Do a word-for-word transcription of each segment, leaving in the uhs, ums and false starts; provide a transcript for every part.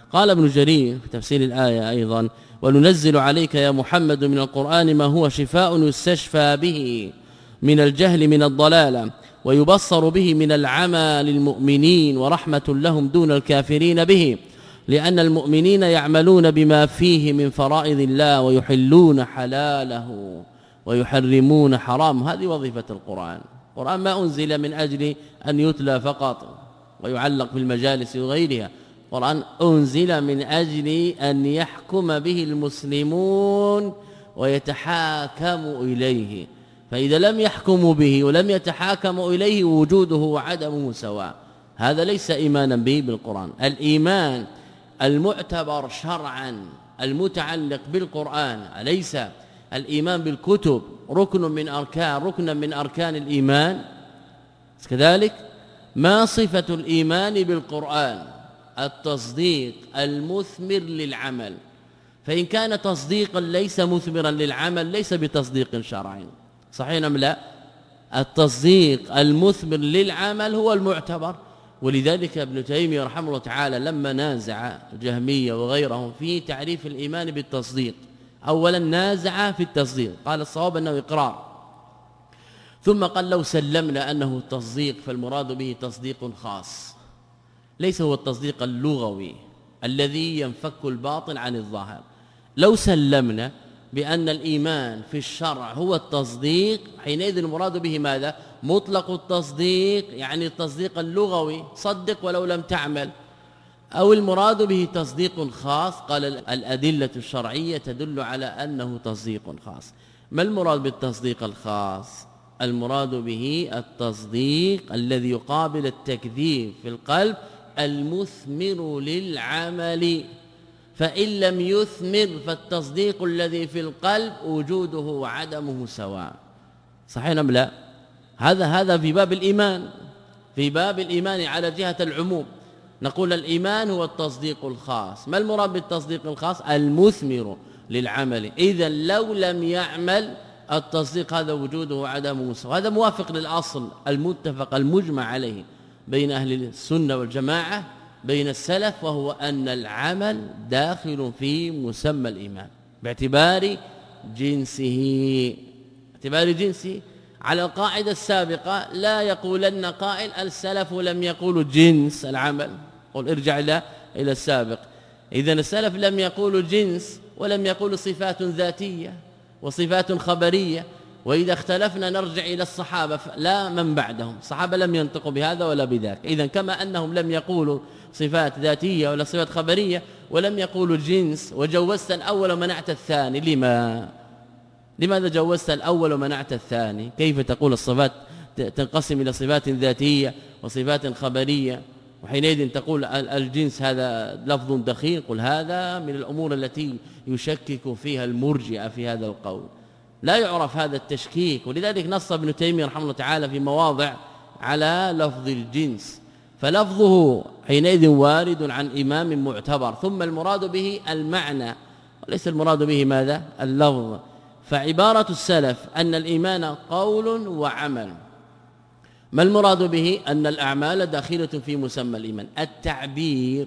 قال ابن جرير في تفسير الآية أيضا: وننزل عليك يا محمد من القرآن ما هو شفاء يستشفى به من الجهل من الضلالة ويبصر به من العمى للمؤمنين ورحمة لهم دون الكافرين به، لأن المؤمنين يعملون بما فيه من فرائض الله ويحلون حلاله ويحرمون حرام. هذه وظيفة القرآن. القرآن ما أنزل من أجل أن يتلى فقط ويعلق في المجالس وغيرها، القرآن أنزل من أجل أن يحكم به المسلمون ويتحاكموا إليه، فإذا لم يحكموا به ولم يتحاكموا إليه وجوده وعدمه سواء. هذا ليس إيمانا به بالقرآن. الإيمان المعتبر شرعا المتعلق بالقرآن أليس الإيمان بالكتب ركن من أركان ركنا من أركان الإيمان؟ كذلك ما صفة الإيمان بالقرآن؟ التصديق المثمر للعمل، فإن كان تصديقا ليس مثمرا للعمل ليس بتصديق شرعي، صحيح أم لا؟ التصديق المثمر للعمل هو المعتبر. ولذلك ابن تيمية رحمه الله تعالى لما نازع الجهمية وغيرهم في تعريف الإيمان بالتصديق، أولا نازع في التصديق، قال الصواب أنه إقرار، ثم قال لو سلمنا أنه تصديق فالمراد به تصديق خاص، ليس هو التصديق اللغوي الذي ينفك الباطن عن الظاهر. لو سلمنا بأن الإيمان في الشرع هو التصديق، حينئذ المراد به ماذا؟ مطلق التصديق، يعني التصديق اللغوي، صدق ولو لم تعمل، أو المراد به تصديق خاص. قال الأدلة الشرعية تدل على أنه تصديق خاص. ما المراد بالتصديق الخاص؟ المراد به التصديق الذي يقابل التكذيب في القلب المثمر للعمل، فإن لم يثمر فالتصديق الذي في القلب وجوده وعدمه سواء. صحيح أم لا؟ هذا هذا في باب الإيمان، في باب الإيمان على جهة العموم نقول الإيمان هو التصديق الخاص. ما المراد بالتصديق الخاص؟ المثمر للعمل. إذا لو لم يعمل التصديق هذا وجوده وعدمه سواء. هذا موافق للأصل المتفق المجمع عليه بين أهل السنة والجماعة بين السلف، وهو أن العمل داخل في مسمى الإيمان باعتبار جنسه، باعتبار جنسه. على القاعدة السابقة لا يقولن قائل السلف لم يقولوا جنس العمل، قل ارجع إلى إلى السابق. إذن السلف لم يقولوا جنس ولم يقولوا صفات ذاتية وصفات خبرية، وإذا اختلفنا نرجع إلى الصحابة لا من بعدهم، الصحابة لم ينطقوا بهذا ولا بذاك. إذن كما أنهم لم يقولوا صفات ذاتية ولا صفات خبرية ولم يقولوا جنس، وجوزت الأول ومنعت الثاني، لما لماذا جوزت الأول ومنعت الثاني؟ كيف تقول الصفات تنقسم إلى صفات ذاتية وصفات خبرية، وحينئذ تقول الجنس هذا لفظ دخيل؟ قل هذا من الأمور التي يشكك فيها المرجئة في هذا القول، لا يعرف هذا التشكيك. ولذلك نص ابن تيمية رحمه الله تعالى في مواضع على لفظ الجنس، فلفظه حينئذ وارد عن إمام معتبر، ثم المراد به المعنى وليس المراد به ماذا؟ اللفظ. فعبارة السلف أن الإيمان قول وعمل. ما المراد به؟ أن الأعمال داخلة في مسمى الإيمان. التعبير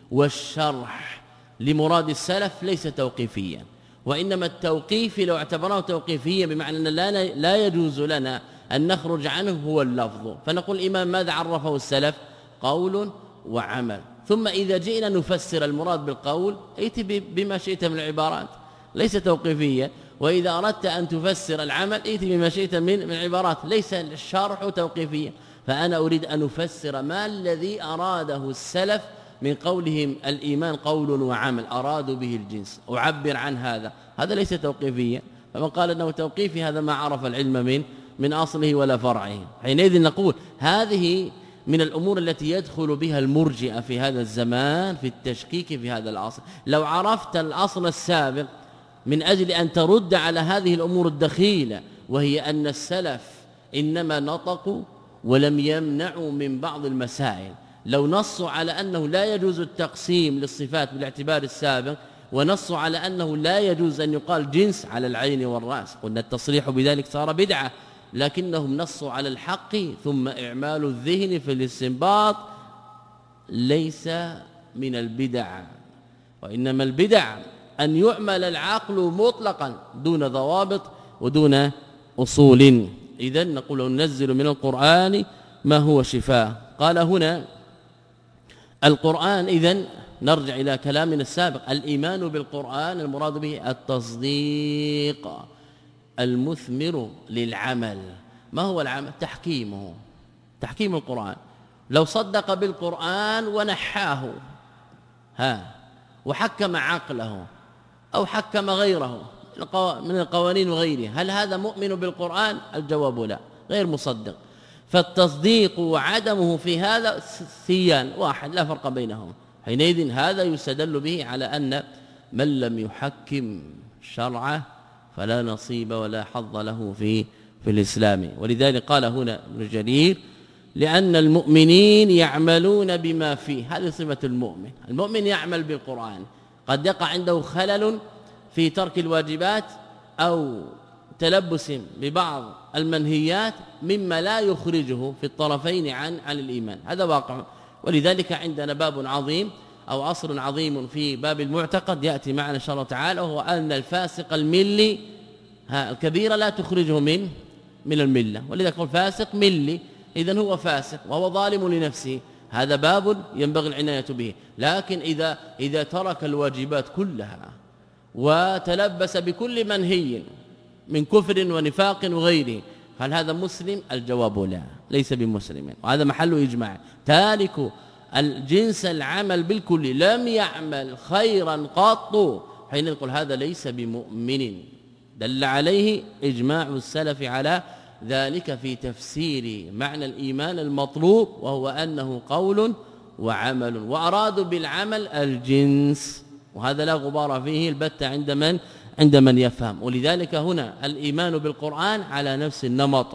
والشرح لمراد السلف ليس توقيفيا، وإنما التوقيف لو اعتبرناه توقيفيا بمعنى أن لا, لا يجوز لنا أن نخرج عنه هو اللفظ، فنقول الإمام ماذا عرفه السلف؟ قول وعمل. ثم إذا جئنا نفسر المراد بالقول ائت بما شئت من العبارات، ليس توقيفيا. وإذا أردت أن تفسر العمل ائت بما شئت من من عبارات، ليس الشرح توقيفيا. فأنا أريد أن أفسر ما الذي أراده السلف من قولهم الإيمان قول وعمل، أرادوا به الجنس، أعبر عن هذا، هذا ليس توقيفيا. فمن قال أنه توقيفي هذا ما عرف العلم من من أصله ولا فرعه. حينئذ نقول هذه من الأمور التي يدخل بها المرجئة في هذا الزمان في التشكيك في هذا الأصل. لو عرفت الأصل السابق من أجل أن ترد على هذه الأمور الدخيلة، وهي أن السلف إنما نطقوا ولم يمنعوا من بعض المسائل، لو نصوا على أنه لا يجوز التقسيم للصفات بالاعتبار السابق، ونصوا على أنه لا يجوز أن يقال جنس على العين والرأس، قلنا التصريح بذلك صار بدعة، لكنهم نصوا على الحق ثم إعمال الذهن في الاستنباط ليس من البدع، وإنما البدع أن يعمل العقل مطلقا دون ضوابط ودون أصول. إذن نقول ننزل من القرآن ما هو شفاء. قال هنا القرآن، إذن نرجع إلى كلامنا السابق، الإيمان بالقرآن المراد به التصديق المثمر للعمل. ما هو العمل؟ تحكيمه، تحكيم القرآن. لو صدق بالقرآن ونحاه ها وحكم عقله أو حكم غيره من القوانين وغيره، هل هذا مؤمن بالقرآن؟ الجواب لا، غير مصدق. فالتصديق وعدمه في هذا سيان واحد لا فرق بينهم. حينئذ هذا يستدل به على أن من لم يحكم شرعه فلا نصيب ولا حظ له في في الإسلام. ولذلك قال هنا ابن جرير لأن المؤمنين يعملون بما فيه. هذه صفة المؤمن. المؤمن يعمل بالقرآن. قد يقع عنده خلل في ترك الواجبات أو تلبس ببعض المنهيات مما لا يخرجه في الطرفين عن عن الإيمان، هذا واقع. ولذلك عندنا باب عظيم أو عصر عظيم في باب المعتقد يأتي معنا إن شاء الله تعالى، وهو أن الفاسق الملي ها الكبيرة لا تخرجه من من الملة. ولذلك يقول فاسق ملي، إذن هو فاسق وهو ظالم لنفسه، هذا باب ينبغي العناية به. لكن إذا إذا ترك الواجبات كلها وتلبس بكل منهي من كفر ونفاق وغيره، هل هذا مسلم؟ الجواب لا، ليس بمسلم. وهذا محل إجماع. تارك الجنس العمل بالكل لم يعمل خيرا قط، حين نقول هذا ليس بمؤمن. دل عليه إجماع السلف على ذلك في تفسير معنى الإيمان المطلوب، وهو أنه قول وعمل، وأرادوا بالعمل الجنس، وهذا لا غبار فيه البتة عند من عند من يفهم. ولذلك هنا الإيمان بالقرآن على نفس النمط،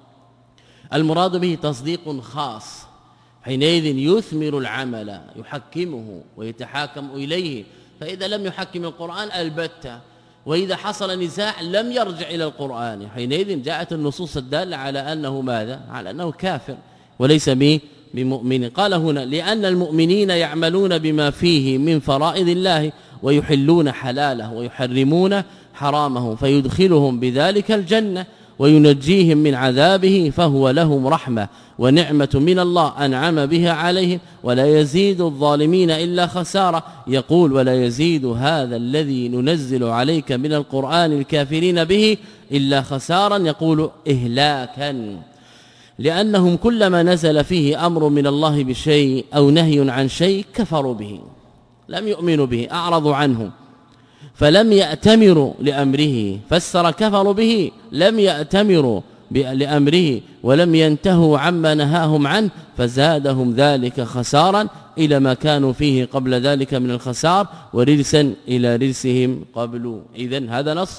المراد به تصديق خاص، حينئذ يثمر العمل، يحكمه ويتحاكم إليه. فإذا لم يحكم القرآن البتة، وإذا حصل نزاع لم يرجع إلى القرآن، حينئذ جاءت النصوص الدالة على أنه ماذا؟ على أنه كافر وليس بمؤمن. قال هنا لأن المؤمنين يعملون بما فيه من فرائض الله ويحلون حلاله ويحرمون حرامه، فيدخلهم بذلك الجنة وينجيهم من عذابه، فهو لهم رحمة ونعمة من الله أنعم بها عليهم، ولا يزيد الظالمين إلا خسارة. يقول ولا يزيد هذا الذي ننزل عليك من القرآن الكافرين به إلا خسارا، يقول إهلاكا، لأنهم كلما نزل فيه أمر من الله بشيء أو نهي عن شيء كفروا به، لم يؤمنوا به، أعرضوا عنه، فلم يأتمروا لأمره. فسر كفروا به لم يأتمروا لأمره ولم ينتهوا عما نهاهم عنه، فزادهم ذلك خسارا إلى ما كانوا فيه قبل ذلك من الخسار، ورجسا إلى رجسهم قبل. إذن هذا نص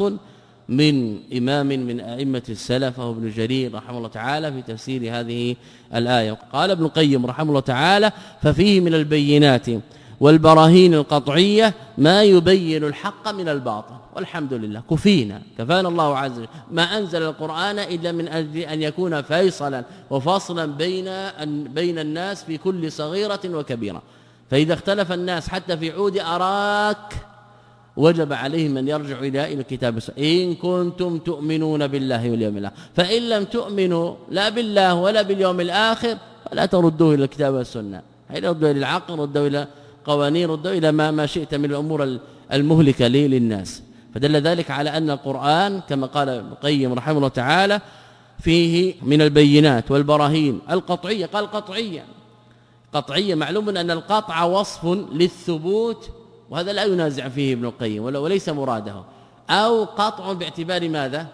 من إمام من أئمة السلف وهو ابن جرير رحمه الله تعالى في تفسير هذه الآية. قال ابن القيم رحمه الله تعالى ففيه من البينات والبراهين القطعية ما يبين الحق من الباطل. والحمد لله كفينا كفانا الله عز وجل، ما أنزل القرآن إلا من أجل أن يكون فيصلا وفصلا بين بين الناس في كل صغيرة وكبيرة. فإذا اختلف الناس حتى في عود أراك وجب عليهم أن يرجعوا إلى الكتاب والسنة إن كنتم تؤمنون بالله واليوم الآخر، فإن لم تؤمنوا لا بالله ولا باليوم الآخر فلا تردوه إلى الكتاب والسنة، ردوا إلى العقل، ردوا إلى قوانين، ردوا إلى ما ما شئت من الأمور المهلكة للناس. فدل ذلك على أن القرآن كما قال ابن القيم رحمه الله تعالى فيه من البينات والبراهين القطعية. قال قطعية، قطعية معلوم أن القطع وصف للثبوت، وهذا لا ينازع فيه ابن القيم وليس مراده، أو قطع باعتبار ماذا؟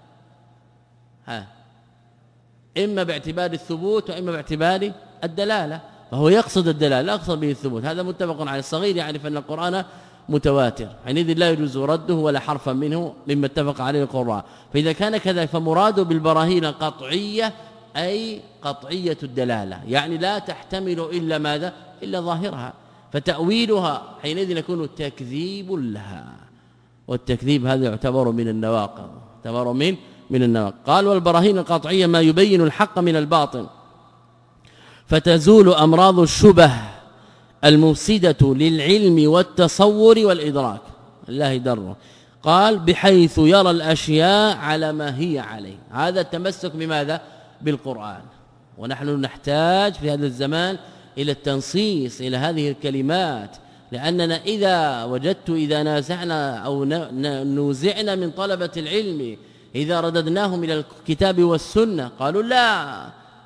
ها إما باعتبار الثبوت وإما باعتبار الدلالة، فهو يقصد الدلالة لا يقصد به الثبوت. هذا متفق على الصغير يعرف أن القرآن متواتر، حينئذ لا يجوز رده ولا حرفا منه مما اتفق عليه القراء. فإذا كان كذلك فمراد بالبراهين قطعية أي قطعية الدلالة، يعني لا تحتمل إلا ماذا؟ إلا ظاهرها، فتأويلها حينئذ يكون تكذيب لها، والتكذيب هذا يعتبر من النواقض، يعتبر من من النواقض. قال والبراهين القطعية ما يبين الحق من الباطل، فتزول أمراض الشبه المفسدة للعلم والتصور والإدراك الله دره. قال بحيث يرى الأشياء على ما هي عليه. هذا التمسك بماذا؟ بالقرآن. ونحن نحتاج في هذا الزمان إلى التنصيص إلى هذه الكلمات، لأننا إذا وجدت إذا نازعنا أو نوزعنا من طلبة العلم إذا رددناهم إلى الكتاب والسنة قالوا لا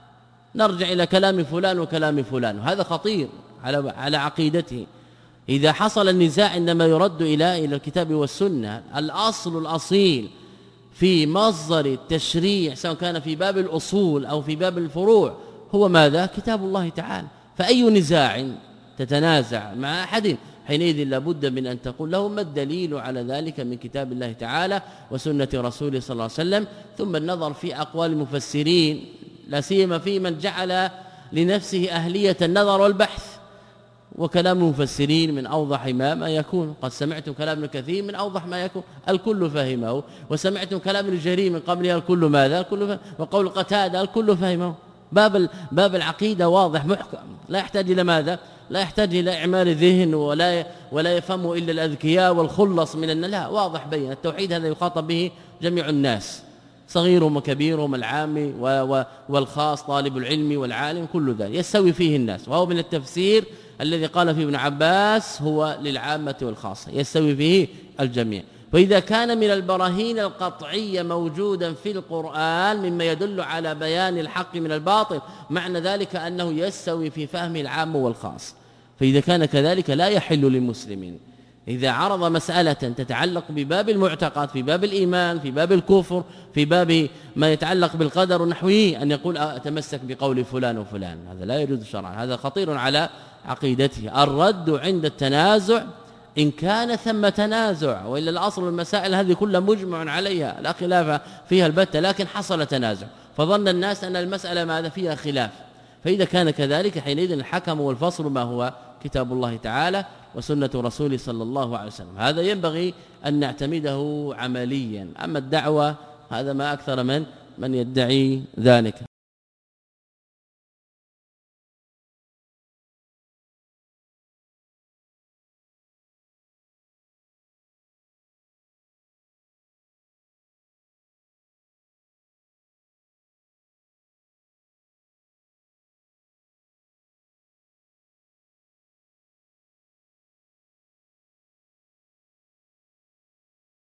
نرجع إلى كلام فلان وكلام فلان، وهذا خطير على على عقيدته. إذا حصل النزاع إنما يرد إلى إلى الكتاب والسنة. الأصل الأصيل في مصدر التشريع سواء كان في باب الأصول أو في باب الفروع هو ماذا؟ كتاب الله تعالى. فأي نزاع تتنازع مع أحد حينئذ لابد من أن تقول له ما الدليل على ذلك من كتاب الله تعالى وسنة رسوله صلى الله عليه وسلم، ثم النظر في أقوال المفسرين لا سيما في من جعل لنفسه أهلية النظر والبحث. وكلام المفسرين من أوضح ما ما يكون. قد سمعتم كلام ابن كثير من أوضح ما يكون الكل فهمه، وسمعتم كلام ابن جرير من قبلها الكل ماذا؟ الكل فهم. وقول قتادة الكل فهمه. باب باب العقيدة واضح محكم، لا يحتاج إلى ماذا؟ لا يحتاج إلى إعمال ذهن ولا ولا يفهمه إلا الأذكياء والخلص من الناس. لا، واضح بين. التوحيد هذا يخاطب به جميع الناس صغيرهم وكبيرهم العام والخاص طالب العلم والعالم، كل ذلك يستوي فيه الناس. وهو من التفسير الذي قال فيه ابن عباس هو للعامة والخاصة، يستوي فيه الجميع. فإذا كان من البراهين القطعية موجودا في القرآن مما يدل على بيان الحق من الباطل، معنى ذلك أنه يستوي في فهم العام والخاص. فإذا كان كذلك لا يحل للمسلمين إذا عرض مسألة تتعلق بباب المعتقد في باب الإيمان في باب الكفر في باب ما يتعلق بالقدر ونحوه أن يقول أتمسك بقول فلان وفلان. هذا لا يجوز شرعا، هذا خطير على عقيدته. الرد عند التنازع إن كان ثم تنازع، وإلا الأصل المسائل هذه كلها مجمع عليها لا خلاف فيها البتة، لكن حصل تنازع فظن الناس أن المسألة ماذا فيها خلاف. فإذا كان كذلك حينئذ الحكم والفصل ما هو كتاب الله تعالى وسنة رسوله صلى الله عليه وسلم. هذا ينبغي أن نعتمده عمليا. أما الدعوة هذا ما أكثر من من يدعي ذلك.